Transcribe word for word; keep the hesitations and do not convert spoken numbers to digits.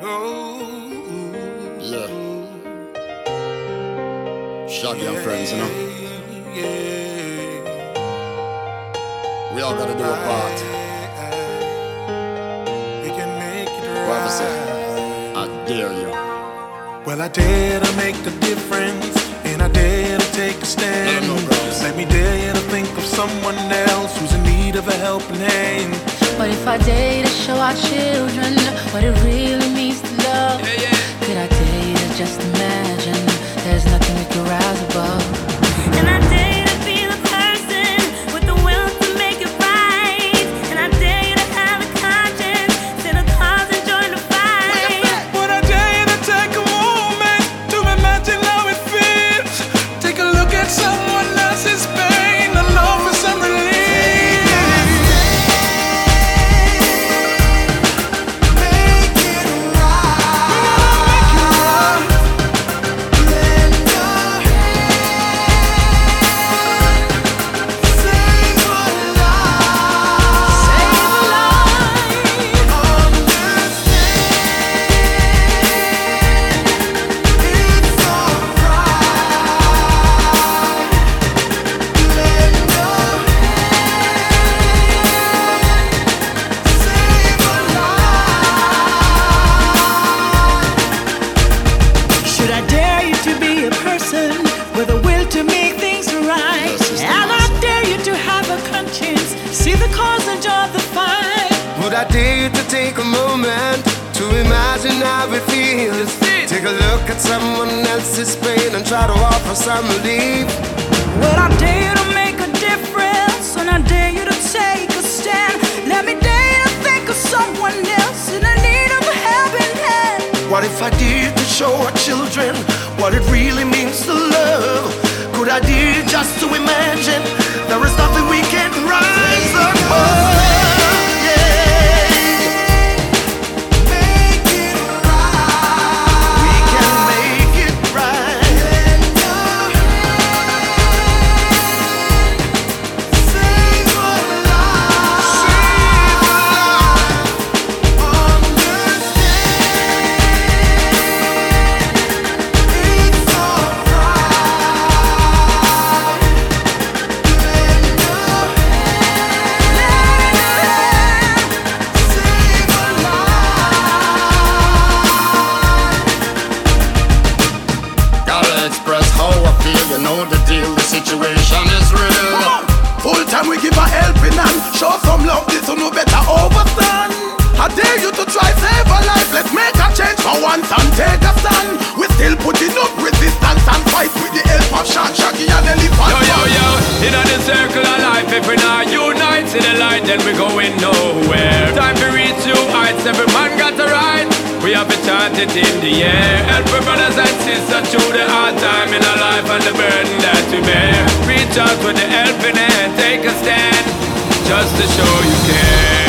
Yeah. Shaggy and friends, you know. We all gotta do a part. What I say? I dare you. Well, I dare to make a difference, and I dare to take a stand. Let, know, Let me dare you to think of someone else who's in need of a helping hand. What if I dare to show our children what it really means to love? Yeah, yeah. Could I dare you to just imagine there's nothing we can rise above? And I dare you to be the person with the will to make it right. And I dare you to have a conscience, set a cause and join the fight. But I dare you to take a moment to imagine how it feels. Take a look at someone else's pain and offer some relief. With a will to make things right. And I dare you to have a conscience, see the cause and join the fight. Would I dare you to take a moment to imagine how it feels? Take a look at someone else's pain and try to offer some relief. Would I dare you to make a difference, and I dare you to take a stand? Let me dare you to think of someone else in the need of a helping hand. What if I dare to show our children what it really means to love? Could I dare just to imagine there is nothing we can't rise above? You know the deal, the situation is real. Full time we give a helping hand. Show some love, this will no better overstand. I dare you to try save a life. Let's make a change for once and take a stand. We still putting up resistance and fight with the help of Sean, Shaggy and Elephant. Yo, yo, yo, in the circle of life, if we not unite, see the light, then we going nowhere. Time to reach new heights, every man got a right. We have to chant it in the air. Help our brothers and sisters through the hard time in our life and the burden that we bear. Reach out with the helping hand, take a stand, just to show you care.